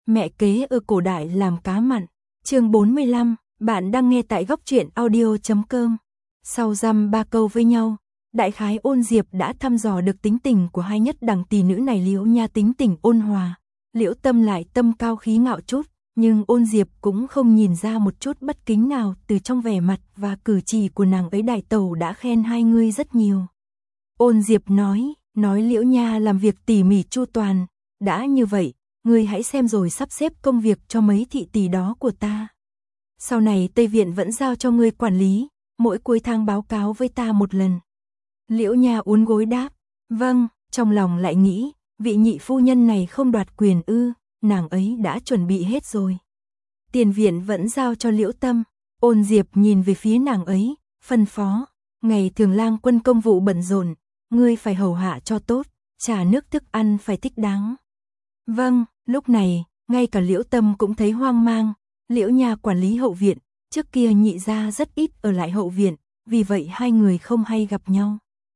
mẹ kế ở cổ đại làm cá mặn. Chương 45, bạn đang nghe tại góc truyện audio.com. Sau dăm ba câu với nhau, đại khái Ôn Diệp đã thăm dò được tính tình của hai nhất đẳng tỷ nữ này. Liễu Nha tính tình ôn hòa, Liễu Tâm lại tâm cao khí ngạo chút, nhưng Ôn Diệp cũng không nhìn ra một chút bất kính nào từ trong vẻ mặt và cử chỉ của nàng ấy. Đại tẩu đã khen hai người rất nhiều. Ôn Diệp nói Liễu Nha làm việc tỉ mỉ chu toàn, đã như vậy, ngươi hãy xem rồi sắp xếp công việc cho mấy thị tỷ đó của ta. Sau này Tây Viện vẫn giao cho ngươi quản lý, mỗi cuối tháng báo cáo với ta một lần. Liễu Nha uốn gối đáp, vâng, trong lòng lại nghĩ, vị nhị phu nhân này không đoạt quyền ư, nàng ấy đã chuẩn bị hết rồi. Tiền viện vẫn giao cho Liễu Tâm. Ôn Diệp nhìn về phía nàng ấy, phân phó, ngày thường lang quân công vụ bận rộn, ngươi phải hầu hạ cho tốt, trà nước thức ăn phải thích đáng. Vâng, lúc này, ngay cả Liễu Tâm cũng thấy hoang mang. Liễu Nha quản lý hậu viện, trước kia nhị gia rất ít ở lại hậu viện, vì vậy hai người không hay gặp nhau.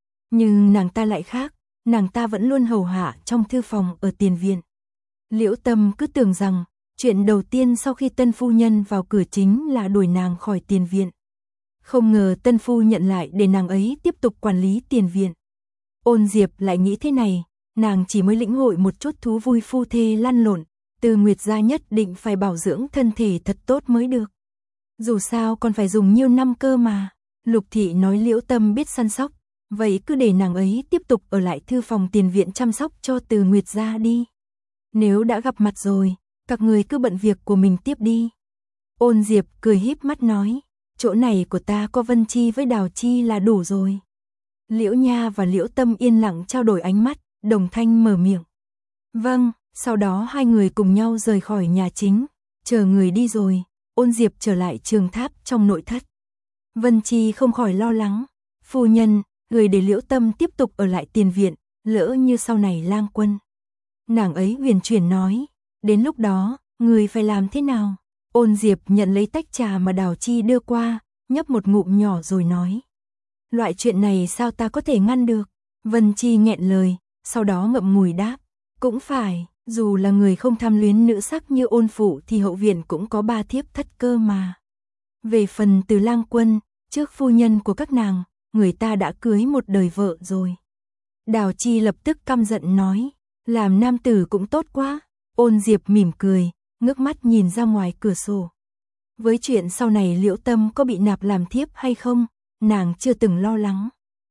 Nhưng nàng ta lại khác, nàng ta vẫn luôn hầu hạ trong thư phòng ở tiền viện. Liễu Tâm cứ tưởng rằng, chuyện đầu tiên sau khi tân phu nhân vào cửa chính là đuổi nàng khỏi tiền viện. Không ngờ tân phu nhận lại để nàng ấy tiếp tục quản lý tiền viện. Ôn Diệp lại nghĩ thế này, nàng chỉ mới lĩnh hội một chút thú vui phu thê lăn lộn, Từ Nguyệt gia nhất định phải bảo dưỡng thân thể thật tốt mới được. Dù sao còn phải dùng nhiều năm cơ mà. Lục thị nói Liễu Tâm biết săn sóc, vậy cứ để nàng ấy tiếp tục ở lại thư phòng tiền viện chăm sóc cho Từ Nguyệt gia đi. Nếu đã gặp mặt rồi, các người cứ bận việc của mình tiếp đi. Ôn Diệp cười híp mắt nói, chỗ này của ta có Vân Chi với Đào Chi là đủ rồi. Liễu Nha và Liễu Tâm yên lặng trao đổi ánh mắt, đồng thanh mở miệng. Vâng, sau đó hai người cùng nhau rời khỏi nhà chính, chờ người đi rồi, Ôn Diệp trở lại Trường Tháp trong nội thất. Vân Chi không khỏi lo lắng, phu nhân, người để Liễu Tâm tiếp tục ở lại tiền viện, lỡ như sau này lang quân. Nàng ấy huyền chuyển nói, đến lúc đó, người phải làm thế nào? Ôn Diệp nhận lấy tách trà mà Đào Chi đưa qua, nhấp một ngụm nhỏ rồi nói. Loại chuyện này sao ta có thể ngăn được? Vân Chi nghẹn lời, sau đó ngậm ngùi đáp. Cũng phải, dù là người không tham luyến nữ sắc như Ôn phụ thì hậu viện cũng có ba thiếp thất cơ mà. Về phần Từ lang quân, trước phu nhân của các nàng, người ta đã cưới một đời vợ rồi. Đào Chi lập tức căm giận nói, làm nam tử cũng tốt quá. Ôn Diệp mỉm cười, ngước mắt nhìn ra ngoài cửa sổ. Với chuyện sau này Liễu Tâm có bị nạp làm thiếp hay không, nàng chưa từng lo lắng.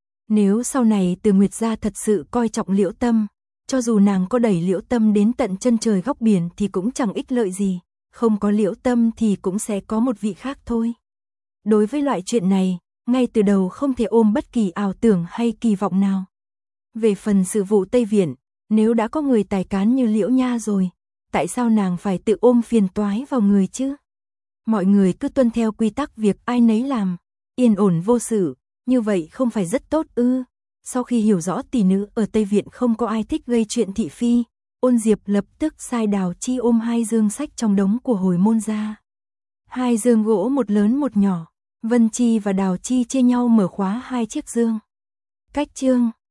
Nếu sau này Từ Nguyệt gia thật sự coi trọng Liễu Tâm, cho dù nàng có đẩy Liễu Tâm đến tận chân trời góc biển thì cũng chẳng ích lợi gì, không có Liễu Tâm thì cũng sẽ có một vị khác thôi. Đối với loại chuyện này, ngay từ đầu không thể ôm bất kỳ ảo tưởng hay kỳ vọng nào. Về phần sự vụ Tây Viện, nếu đã có người tài cán như Liễu Nha rồi, tại sao nàng phải tự ôm phiền toái vào người chứ? Mọi người cứ tuân theo quy tắc việc ai nấy làm, yên ổn vô sự, như vậy không phải rất tốt ư? Sau khi hiểu rõ tỷ nữ ở Tây Viện không có ai thích gây chuyện thị phi, Ôn Diệp lập tức sai Đào Chi ôm hai dương sách trong đống của hồi môn ra. Hai dương gỗ một lớn một nhỏ, Vân Chi và Đào Chi chia nhau mở khóa hai chiếc dương. Cách chương